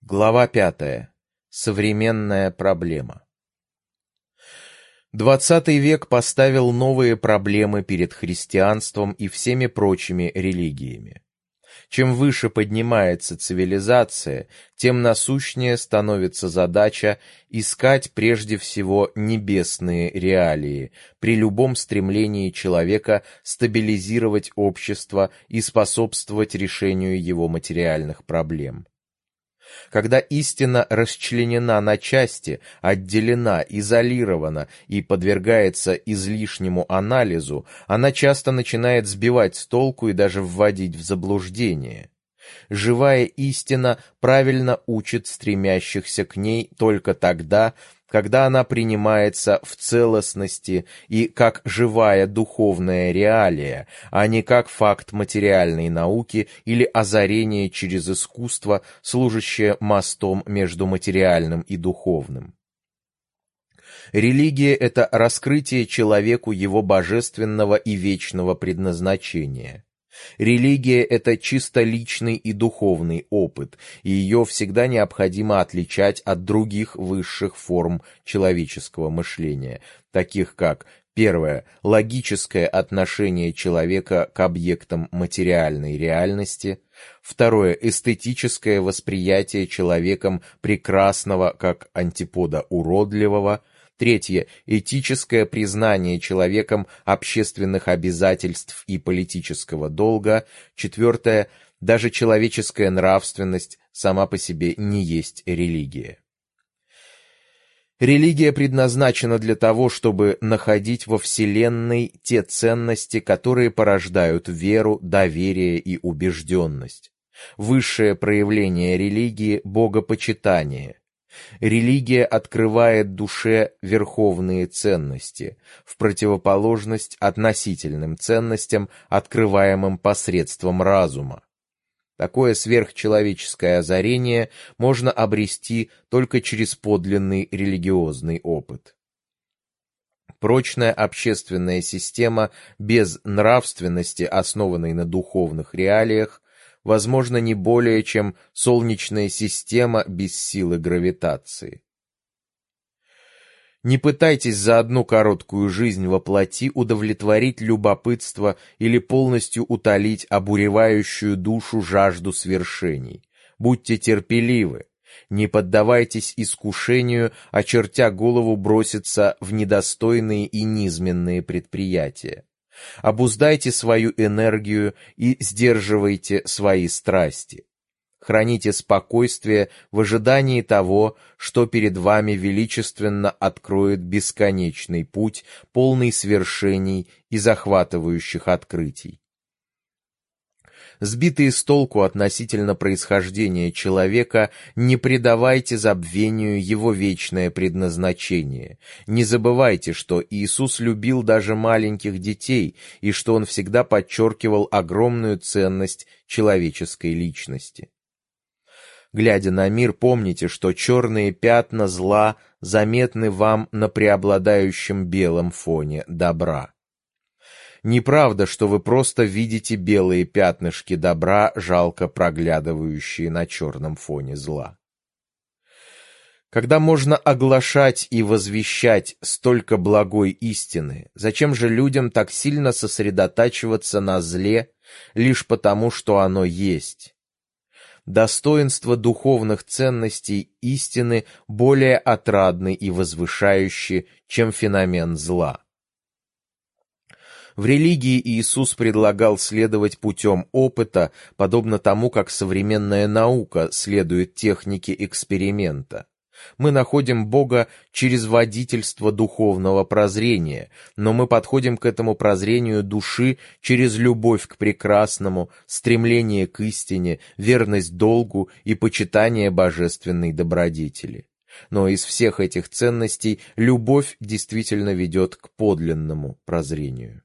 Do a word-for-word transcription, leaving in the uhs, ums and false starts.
Глава пятая. Современная проблема. Двадцатый век поставил новые проблемы перед христианством и всеми прочими религиями. Чем выше поднимается цивилизация, тем насущнее становится задача искать прежде всего небесные реалии при любом стремлении человека стабилизировать общество и способствовать решению его материальных проблем. Когда истина расчленена на части, отделена, изолирована и подвергается излишнему анализу, она часто начинает сбивать с толку и даже вводить в заблуждение. Живая истина правильно учит стремящихся к ней только тогда, когда она принимается в целостности и как живая духовная реалия, а не как факт материальной науки или озарение через искусство, служащее мостом между материальным и духовным. Религия — это раскрытие человеку его божественного и вечного предназначения. Религия — это чисто личный и духовный опыт, и ее всегда необходимо отличать от других высших форм человеческого мышления, таких как: первое — логическое отношение человека к объектам материальной реальности; второе — эстетическое восприятие человеком прекрасного как антипода уродливого; третье — этическое признание человеком общественных обязательств и политического долга; четвертое — даже человеческая нравственность сама по себе не есть религия. Религия предназначена для того, чтобы находить во Вселенной те ценности, которые порождают веру, доверие и убежденность. Высшее проявление религии — богопочитание. Религия открывает душе верховные ценности, в противоположность относительным ценностям, открываемым посредством разума. Такое сверхчеловеческое озарение можно обрести только через подлинный религиозный опыт. Прочная общественная система без нравственности, основанной на духовных реалиях, возможно не более чем солнечная система без силы гравитации. Не пытайтесь за одну короткую жизнь во плоти удовлетворить любопытство или полностью утолить обуревающую душу жажду свершений. Будьте терпеливы, не поддавайтесь искушению, очертя голову, броситься в недостойные и низменные предприятия. Обуздайте свою энергию и сдерживайте свои страсти. Храните спокойствие в ожидании того, что перед вами величественно откроет бесконечный путь, полный свершений и захватывающих открытий. Сбитые с толку относительно происхождения человека, не предавайте забвению его вечное предназначение. Не забывайте, что Иисус любил даже маленьких детей, и что Он всегда подчеркивал огромную ценность человеческой личности. Глядя на мир, помните, что черные пятна зла заметны вам на преобладающем белом фоне добра. Неправда, что вы просто видите белые пятнышки добра, жалко проглядывающие на черном фоне зла. Когда можно оглашать и возвещать столько благой истины, зачем же людям так сильно сосредотачиваться на зле, лишь потому, что оно есть? Достоинства духовных ценностей истины более отрадны и возвышающие, чем феномен зла. В религии Иисус предлагал следовать путем опыта, подобно тому, как современная наука следует технике эксперимента. Мы находим Бога через водительство духовного прозрения, но мы подходим к этому прозрению души через любовь к прекрасному, стремление к истине, верность долгу и почитание божественной добродетели. Но из всех этих ценностей любовь действительно ведет к подлинному прозрению.